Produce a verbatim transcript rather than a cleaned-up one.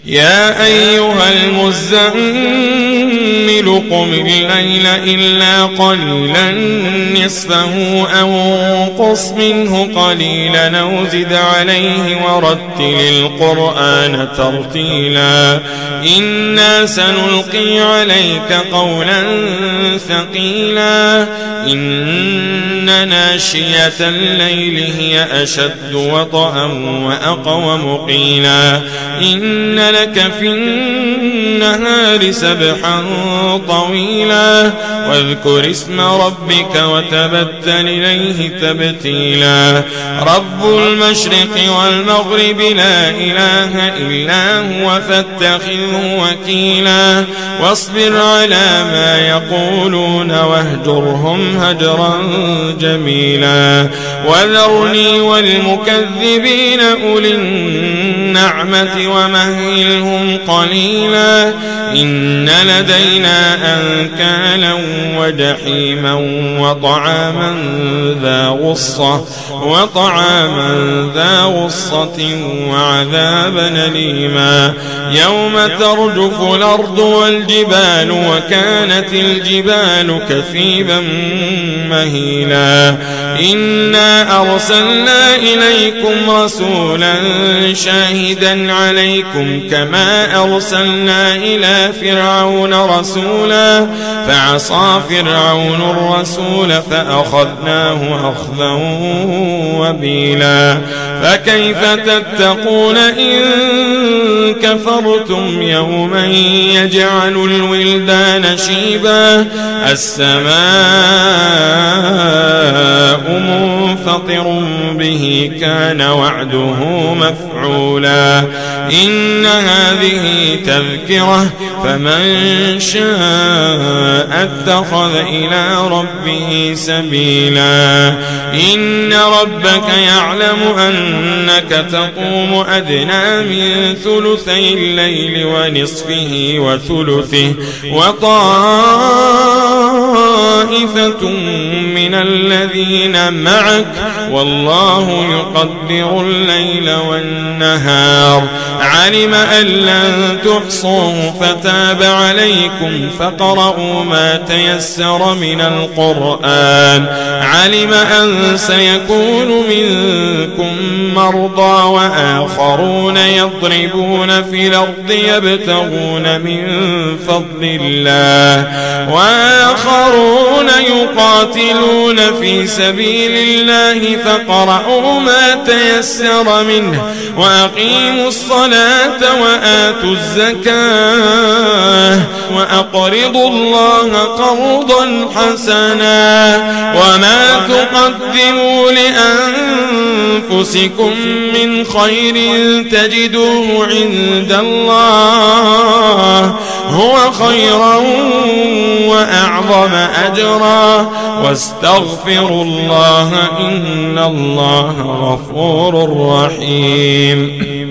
يا أيها المزمل قم الليل إلا قليلا نصفه أو انقص منه قليلا أو زد عليه ورتل القرآن ترتيلا إنا سنلقي عليك قولا ثقيلا إن ناشية الليل هي أشد وطئا وأقوم قيلا إن لك في النهار سبحا طويلا واذكر اسم ربك وتبتل إليه تبتيلا رب المشرق والمغرب لا إله إلا هو فاتخذه وكيلا واصبر على ما يقولون واهجرهم هجرا جميلا وذرني والمكذبين أولي النعمة ومهلهم قليلا إن لدينا أنكالا وجحيما وطعاما ذا غصة وطعاما ذا غصة وعذابا أليما يوم ترجف الأرض والجبال وكانت الجبال كثيبا مهيلا إنا أرسلنا إليكم رسولا شاهدا عليكم كما أرسلنا إلى فرعون رسولا فعصى فرعون الرسول فأخذناه أخذا وبيلا فكيف تتقون إن كفرتم يوما يجعل الولدان شيبا السماء منفطر به كان وعده مفعولا إن هذه تذكرة فمن شاء اتخذ إلى ربه سبيلا إن ربك يعلم أنك تقوم أدنى من ثلثي الليل ونصفه وثلثه وطائفة من الذين معك والله يقدر الليل والنهار علم أن لن تحصوه فتاب عليكم فقرؤوا ما تيسر من القرآن علم أن سيكون منكم مرضى وآخرون يضربون في الأرض يبتغون من فضل الله وآخرون يقاتلون في سبيل الله فقرؤوا ما تيسر منه وأقيموا الصلاة وآتوا الزكاة وأقرضوا الله قرضا حسنا وما تقدموا لأنفسكم من خير تجدوه عند الله هو خيرا وأعظم أجرا واستغفروا الله إن الله غفور رحيم